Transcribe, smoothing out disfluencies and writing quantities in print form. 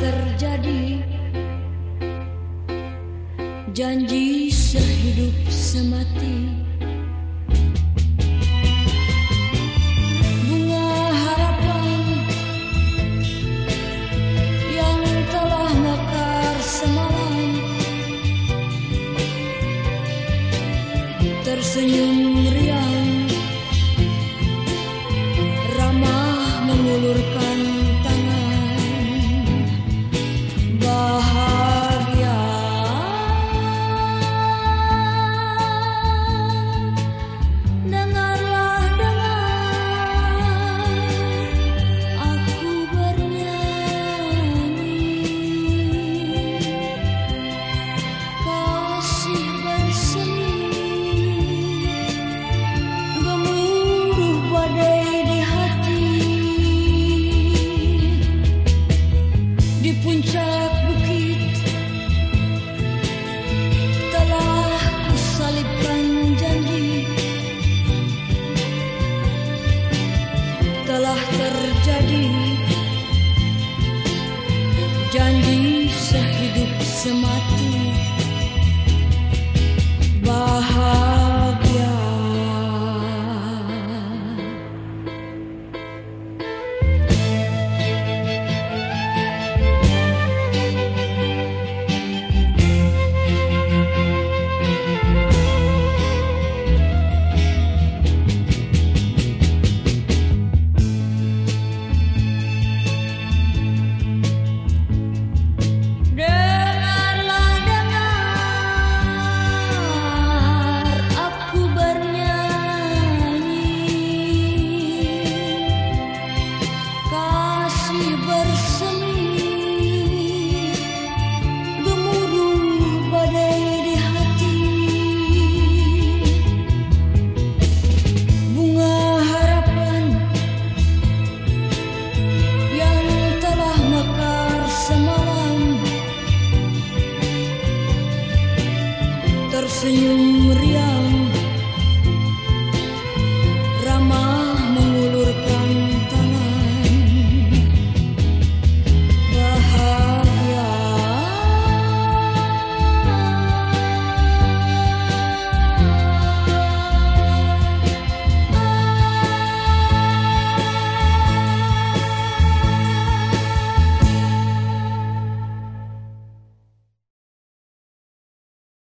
terjadi, janji sehidup semati. Bunga harapan yang telah mekar semalam, tersenyum riang, ramah mengulurkan tangan, bahagia. Dengarlah, dengar, aku bernyanyi, kasih bersemi, gemuruh badai di hati. Di puncak bukit telah kusalibkan janji, telah terjadi, janji sehidup semati, bahagia. Dengarlah, dengar, aku bernyanyi, kasih bersemi, gemuruh badai di hati. Bunga harapan yang telah mekar semalam, tersenyum